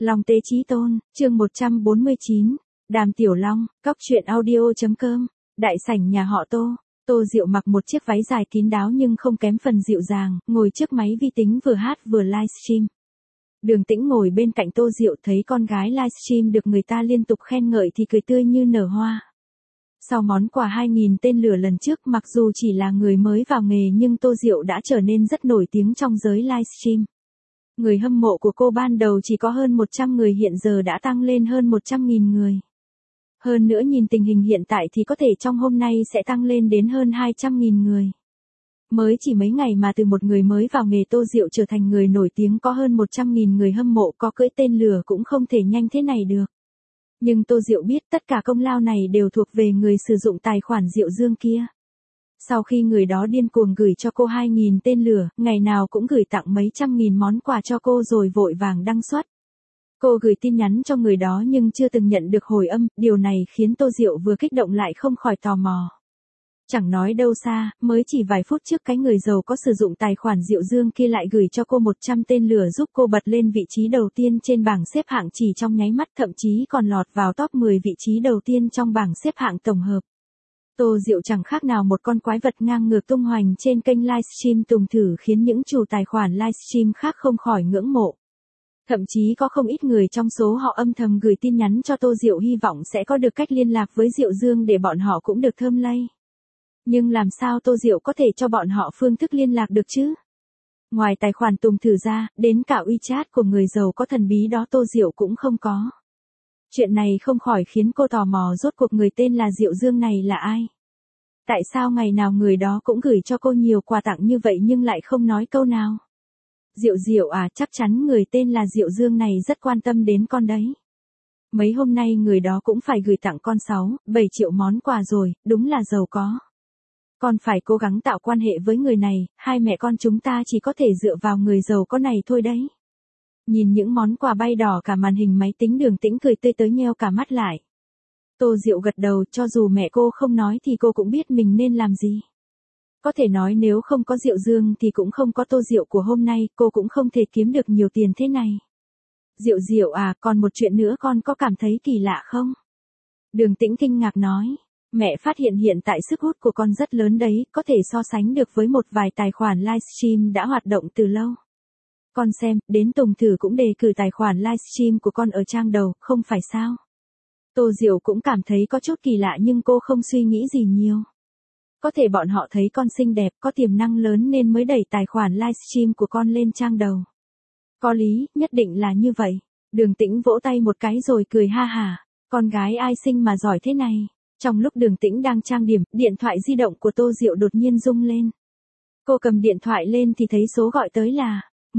Long Tế Chí Tôn, chương 149, Đàm Tiểu Long, Cóc Truyện Audio.com, đại sảnh nhà họ Tô. Tô Diệu mặc một chiếc váy dài kín đáo nhưng không kém phần dịu dàng, ngồi trước máy vi tính vừa hát vừa livestream. Đường Tĩnh ngồi bên cạnh Tô Diệu thấy con gái livestream được người ta liên tục khen ngợi thì cười tươi như nở hoa. Sau món quà 2.000 tên lửa lần trước, mặc dù chỉ là người mới vào nghề nhưng Tô Diệu đã trở nên rất nổi tiếng trong giới livestream. Người hâm mộ của cô ban đầu chỉ có hơn 100 người, hiện giờ đã tăng lên hơn 100.000 người. Hơn nữa nhìn tình hình hiện tại thì có thể trong hôm nay sẽ tăng lên đến hơn 200.000 người. Mới chỉ mấy ngày mà từ một người mới vào nghề Tô Diệu trở thành người nổi tiếng có hơn 100.000 người hâm mộ, có cưỡi tên lửa cũng không thể nhanh thế này được. Nhưng Tô Diệu biết tất cả công lao này đều thuộc về người sử dụng tài khoản Diệu Dương kia. Sau khi người đó điên cuồng gửi cho cô 2.000 tên lửa, ngày nào cũng gửi tặng mấy trăm nghìn món quà cho cô rồi vội vàng đăng xuất. Cô gửi tin nhắn cho người đó nhưng chưa từng nhận được hồi âm, điều này khiến Tô Diệu vừa kích động lại không khỏi tò mò. Chẳng nói đâu xa, mới chỉ vài phút trước cái người giàu có sử dụng tài khoản Diệu Dương kia lại gửi cho cô 100 tên lửa giúp cô bật lên vị trí đầu tiên trên bảng xếp hạng chỉ trong nháy mắt, thậm chí còn lọt vào top 10 vị trí đầu tiên trong bảng xếp hạng tổng hợp. Tô Diệu chẳng khác nào một con quái vật ngang ngược tung hoành trên kênh livestream Tùng Thử, khiến những chủ tài khoản livestream khác không khỏi ngưỡng mộ. Thậm chí có không ít người trong số họ âm thầm gửi tin nhắn cho Tô Diệu hy vọng sẽ có được cách liên lạc với Diệu Dương để bọn họ cũng được thơm lây. Nhưng làm sao Tô Diệu có thể cho bọn họ phương thức liên lạc được chứ? Ngoài tài khoản Tùng Thử ra, đến cả WeChat của người giàu có thần bí đó Tô Diệu cũng không có. Chuyện này không khỏi khiến cô tò mò rốt cuộc người tên là Diệu Dương này là ai? Tại sao ngày nào người đó cũng gửi cho cô nhiều quà tặng như vậy nhưng lại không nói câu nào? Diệu Diệu à, chắc chắn người tên là Diệu Dương này rất quan tâm đến con đấy. Mấy hôm nay người đó cũng phải gửi tặng con 6-7 triệu món quà rồi, đúng là giàu có. Con phải cố gắng tạo quan hệ với người này, hai mẹ con chúng ta chỉ có thể dựa vào người giàu có này thôi đấy. Nhìn những món quà bay đỏ cả màn hình máy tính, Đường Tĩnh cười tươi tới nheo cả mắt lại. Tô Diệu gật đầu, cho dù mẹ cô không nói thì cô cũng biết mình nên làm gì. Có thể nói nếu không có Diệu Dương thì cũng không có Tô Diệu của hôm nay, cô cũng không thể kiếm được nhiều tiền thế này. Diệu Diệu à, còn một chuyện nữa, con có cảm thấy kỳ lạ không? Đường Tĩnh kinh ngạc nói. Mẹ phát hiện hiện tại sức hút của con rất lớn đấy, có thể so sánh được với một vài tài khoản livestream đã hoạt động từ lâu. Con xem, đến Tùng Thử cũng đề cử tài khoản livestream của con ở trang đầu, không phải sao? Tô Diệu cũng cảm thấy có chút kỳ lạ nhưng cô không suy nghĩ gì nhiều. Có thể bọn họ thấy con xinh đẹp, có tiềm năng lớn nên mới đẩy tài khoản livestream của con lên trang đầu. Có lý, nhất định là như vậy. Đường Tĩnh vỗ tay một cái rồi cười ha hả. Con gái ai xinh mà giỏi thế này. Trong lúc Đường Tĩnh đang trang điểm, điện thoại di động của Tô Diệu đột nhiên rung lên. Cô cầm điện thoại lên thì thấy số gọi tới là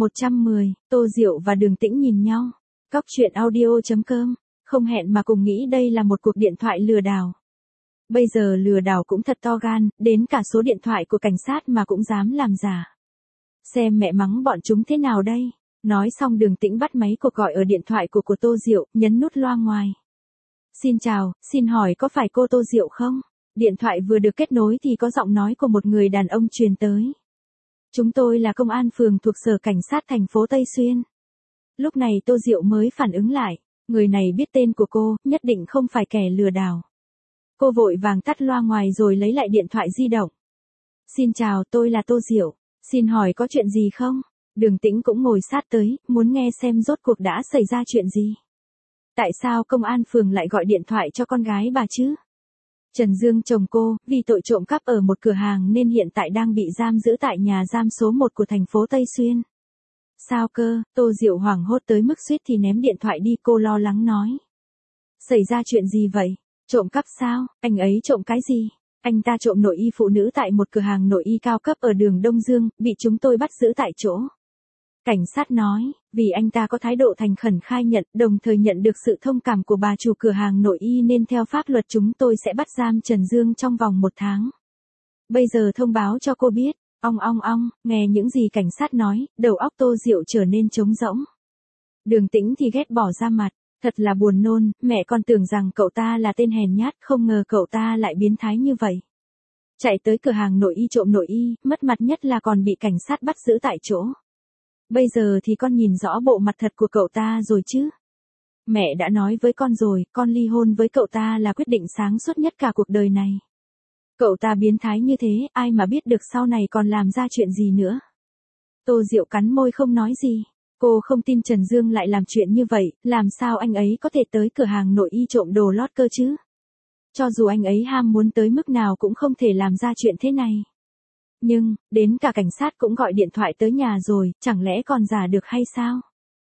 110. Tô Diệu và Đường Tĩnh nhìn nhau. Cóc Truyện Audio.com, không hẹn mà cùng nghĩ đây là một cuộc điện thoại lừa đảo. Bây giờ lừa đảo cũng thật to gan, đến cả số điện thoại của cảnh sát mà cũng dám làm giả. Xem mẹ mắng bọn chúng thế nào đây. Nói xong Đường Tĩnh bắt máy cuộc gọi ở điện thoại của Tô Diệu, nhấn nút loa ngoài. Xin chào, xin hỏi có phải cô Tô Diệu không? Điện thoại vừa được kết nối thì có giọng nói của một người đàn ông truyền tới. Chúng tôi là công an phường thuộc Sở Cảnh sát thành phố Tây Xuyên. Lúc này Tô Diệu mới phản ứng lại, người này biết tên của cô, nhất định không phải kẻ lừa đảo. Cô vội vàng tắt loa ngoài rồi lấy lại điện thoại di động. Xin chào, tôi là Tô Diệu, xin hỏi có chuyện gì không? Đường Tĩnh cũng ngồi sát tới, muốn nghe xem rốt cuộc đã xảy ra chuyện gì. Tại sao công an phường lại gọi điện thoại cho con gái bà chứ? Trần Dương chồng cô, vì tội trộm cắp ở một cửa hàng nên hiện tại đang bị giam giữ tại nhà giam số 1 của thành phố Tây Xuyên. Sao cơ? Tô Diệu hoảng hốt tới mức suýt thì ném điện thoại đi, cô lo lắng nói. Xảy ra chuyện gì vậy? Trộm cắp sao? Anh ấy trộm cái gì? Anh ta trộm nội y phụ nữ tại một cửa hàng nội y cao cấp ở đường Đông Dương, bị chúng tôi bắt giữ tại chỗ. Cảnh sát nói, vì anh ta có thái độ thành khẩn khai nhận, đồng thời nhận được sự thông cảm của bà chủ cửa hàng nội y nên theo pháp luật chúng tôi sẽ bắt giam Trần Dương trong vòng 1 tháng. Bây giờ thông báo cho cô biết, ong, nghe những gì cảnh sát nói, đầu óc Tô Diệu trở nên trống rỗng. Đường Tĩnh thì ghét bỏ ra mặt, thật là buồn nôn, mẹ con tưởng rằng cậu ta là tên hèn nhát, không ngờ cậu ta lại biến thái như vậy. Chạy tới cửa hàng nội y trộm nội y, mất mặt nhất là còn bị cảnh sát bắt giữ tại chỗ. Bây giờ thì con nhìn rõ bộ mặt thật của cậu ta rồi chứ. Mẹ đã nói với con rồi, con ly hôn với cậu ta là quyết định sáng suốt nhất cả cuộc đời này. Cậu ta biến thái như thế, ai mà biết được sau này còn làm ra chuyện gì nữa. Tô Diệu cắn môi không nói gì. Cô không tin Trần Dương lại làm chuyện như vậy, làm sao anh ấy có thể tới cửa hàng nội y trộm đồ lót cơ chứ? Cho dù anh ấy ham muốn tới mức nào cũng không thể làm ra chuyện thế này. Nhưng, đến cả cảnh sát cũng gọi điện thoại tới nhà rồi, chẳng lẽ còn giả được hay sao?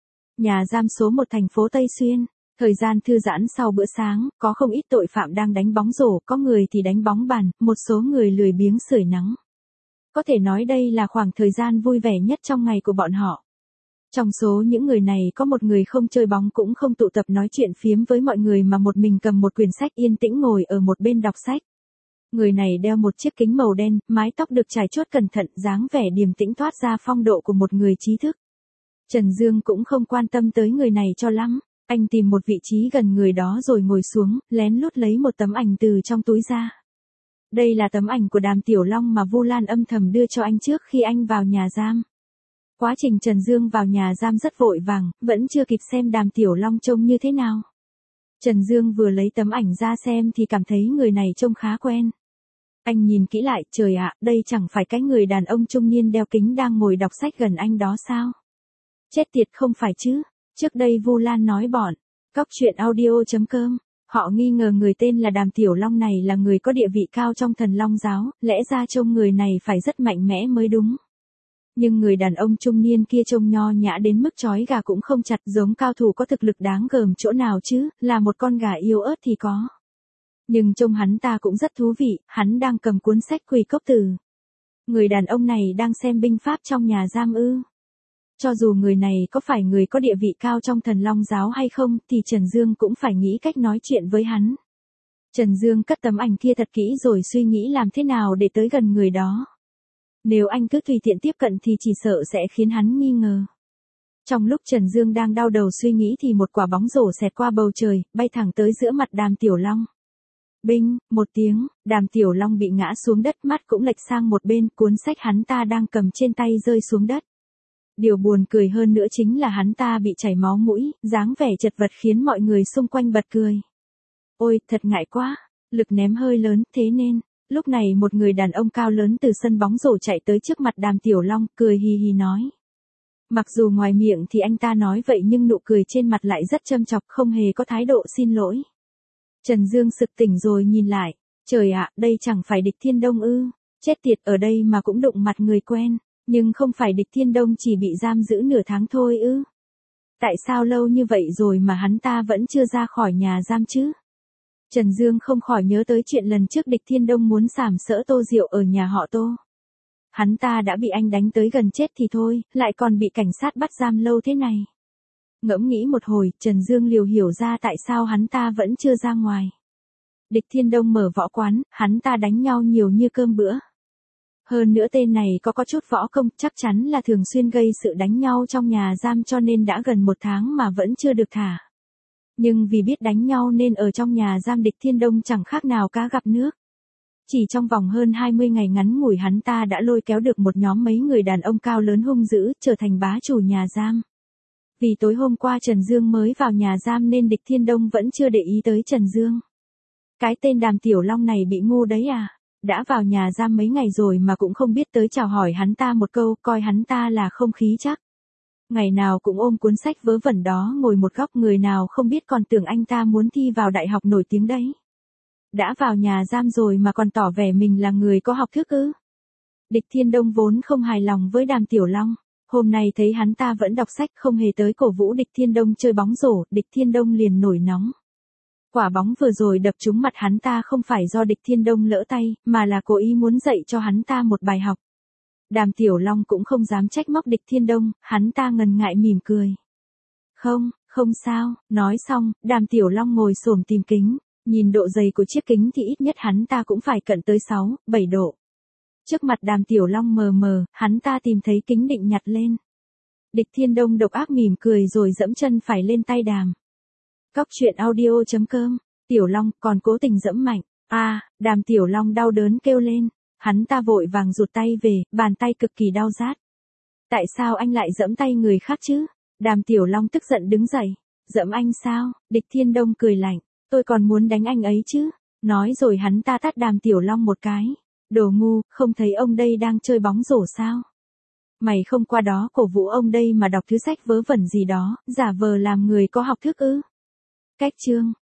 Nhà giam số 1 thành phố Tây Xuyên. Thời gian thư giãn sau bữa sáng, có không ít tội phạm đang đánh bóng rổ, có người thì đánh bóng bàn, một số người lười biếng sưởi nắng. Có thể nói đây là khoảng thời gian vui vẻ nhất trong ngày của bọn họ. Trong số những người này có một người không chơi bóng cũng không tụ tập nói chuyện phiếm với mọi người mà một mình cầm một quyển sách yên tĩnh ngồi ở một bên đọc sách. Người này đeo một chiếc kính màu đen, mái tóc được chải chuốt cẩn thận, dáng vẻ điềm tĩnh toát ra phong độ của một người trí thức. Trần Dương cũng không quan tâm tới người này cho lắm. Anh tìm một vị trí gần người đó rồi ngồi xuống, lén lút lấy một tấm ảnh từ trong túi ra. Đây là tấm ảnh của Đàm Tiểu Long mà Vu Lan âm thầm đưa cho anh trước khi anh vào nhà giam. Quá trình Trần Dương vào nhà giam rất vội vàng, vẫn chưa kịp xem Đàm Tiểu Long trông như thế nào. Trần Dương vừa lấy tấm ảnh ra xem thì cảm thấy người này trông khá quen. Anh nhìn kỹ lại, trời ạ, đây chẳng phải cái người đàn ông trung niên đeo kính đang ngồi đọc sách gần anh đó sao? Chết tiệt, không phải chứ? Trước đây Vu Lan nói bọn Cóc Truyện Audio.com, họ nghi ngờ người tên là Đàm Tiểu Long này là người có địa vị cao trong Thần Long giáo, lẽ ra trông người này phải rất mạnh mẽ mới đúng. Nhưng người đàn ông trung niên kia trông nho nhã đến mức chói gà cũng không chặt, giống cao thủ có thực lực đáng gờm chỗ nào chứ, là một con gà yếu ớt thì có. Nhưng trông hắn ta cũng rất thú vị, hắn đang cầm cuốn sách Quỷ Cốc Tử. Người đàn ông này đang xem binh pháp trong nhà giam ư? Cho dù người này có phải người có địa vị cao trong Thần Long giáo hay không, thì Trần Dương cũng phải nghĩ cách nói chuyện với hắn. Trần Dương cất tấm ảnh kia thật kỹ rồi suy nghĩ làm thế nào để tới gần người đó. Nếu anh cứ tùy tiện tiếp cận thì chỉ sợ sẽ khiến hắn nghi ngờ. Trong lúc Trần Dương đang đau đầu suy nghĩ thì một quả bóng rổ xẹt qua bầu trời, bay thẳng tới giữa mặt Đàm Tiểu Long. Binh, một tiếng, Đàm Tiểu Long bị ngã xuống đất, mắt cũng lệch sang một bên, cuốn sách hắn ta đang cầm trên tay rơi xuống đất. Điều buồn cười hơn nữa chính là hắn ta bị chảy máu mũi, dáng vẻ chật vật khiến mọi người xung quanh bật cười. Ôi, thật ngại quá, lực ném hơi lớn, thế nên, lúc này một người đàn ông cao lớn từ sân bóng rổ chạy tới trước mặt Đàm Tiểu Long, cười hì hì nói. Mặc dù ngoài miệng thì anh ta nói vậy nhưng nụ cười trên mặt lại rất châm chọc, không hề có thái độ xin lỗi. Trần Dương sực tỉnh rồi nhìn lại, trời ạ, đây chẳng phải Địch Thiên Đông ư, chết tiệt, ở đây mà cũng đụng mặt người quen. Nhưng không phải Địch Thiên Đông chỉ bị giam giữ nửa tháng thôi ư? Tại sao lâu như vậy rồi mà hắn ta vẫn chưa ra khỏi nhà giam chứ? Trần Dương không khỏi nhớ tới chuyện lần trước Địch Thiên Đông muốn sàm sỡ Tô Diệu ở nhà họ Tô. Hắn ta đã bị anh đánh tới gần chết thì thôi, lại còn bị cảnh sát bắt giam lâu thế này. Ngẫm nghĩ một hồi, Trần Dương liều hiểu ra tại sao hắn ta vẫn chưa ra ngoài. Địch Thiên Đông mở võ quán, hắn ta đánh nhau nhiều như cơm bữa. Hơn nữa tên này có chút võ công, chắc chắn là thường xuyên gây sự đánh nhau trong nhà giam cho nên đã gần 1 tháng mà vẫn chưa được thả. Nhưng vì biết đánh nhau nên ở trong nhà giam Địch Thiên Đông chẳng khác nào cá gặp nước. Chỉ trong vòng hơn 20 ngày ngắn ngủi hắn ta đã lôi kéo được một nhóm mấy người đàn ông cao lớn hung dữ, trở thành bá chủ nhà giam. Vì tối hôm qua Trần Dương mới vào nhà giam nên Địch Thiên Đông vẫn chưa để ý tới Trần Dương. Cái tên Đàm Tiểu Long này bị ngu đấy à? Đã vào nhà giam mấy ngày rồi mà cũng không biết tới chào hỏi hắn ta một câu, coi hắn ta là không khí chắc. Ngày nào cũng ôm cuốn sách vớ vẩn đó ngồi một góc, người nào không biết còn tưởng anh ta muốn thi vào đại học nổi tiếng đấy. Đã vào nhà giam rồi mà còn tỏ vẻ mình là người có học thức ư? Địch Thiên Đông vốn không hài lòng với Đàm Tiểu Long, hôm nay thấy hắn ta vẫn đọc sách không hề tới cổ vũ Địch Thiên Đông chơi bóng rổ, Địch Thiên Đông liền nổi nóng. Quả bóng vừa rồi đập trúng mặt hắn ta không phải do Địch Thiên Đông lỡ tay, mà là cố ý muốn dạy cho hắn ta một bài học. Đàm Tiểu Long cũng không dám trách móc Địch Thiên Đông, hắn ta ngần ngại mỉm cười. Không sao, nói xong, Đàm Tiểu Long ngồi xổm tìm kính, nhìn độ dày của chiếc kính thì ít nhất hắn ta cũng phải cận tới 6, 7 độ. Trước mặt Đàm Tiểu Long mờ mờ, hắn ta tìm thấy kính định nhặt lên. Địch Thiên Đông độc ác mỉm cười rồi dẫm chân phải lên tay Đàm. Cóc Truyện Audio.com, Tiểu Long còn cố tình dẫm mạnh. Đàm Tiểu Long đau đớn kêu lên. Hắn ta vội vàng rụt tay về, bàn tay cực kỳ đau rát. Tại sao anh lại dẫm tay người khác chứ? Đàm Tiểu Long tức giận đứng dậy. Dẫm anh sao? Địch Thiên Đông cười lạnh, tôi còn muốn đánh anh ấy chứ. Nói rồi hắn ta tát Đàm Tiểu Long một cái. Đồ ngu, không thấy ông đây đang chơi bóng rổ sao? Mày không qua đó cổ vũ ông đây mà đọc thứ sách vớ vẩn gì đó, giả vờ làm người có học thức ư? Cách chương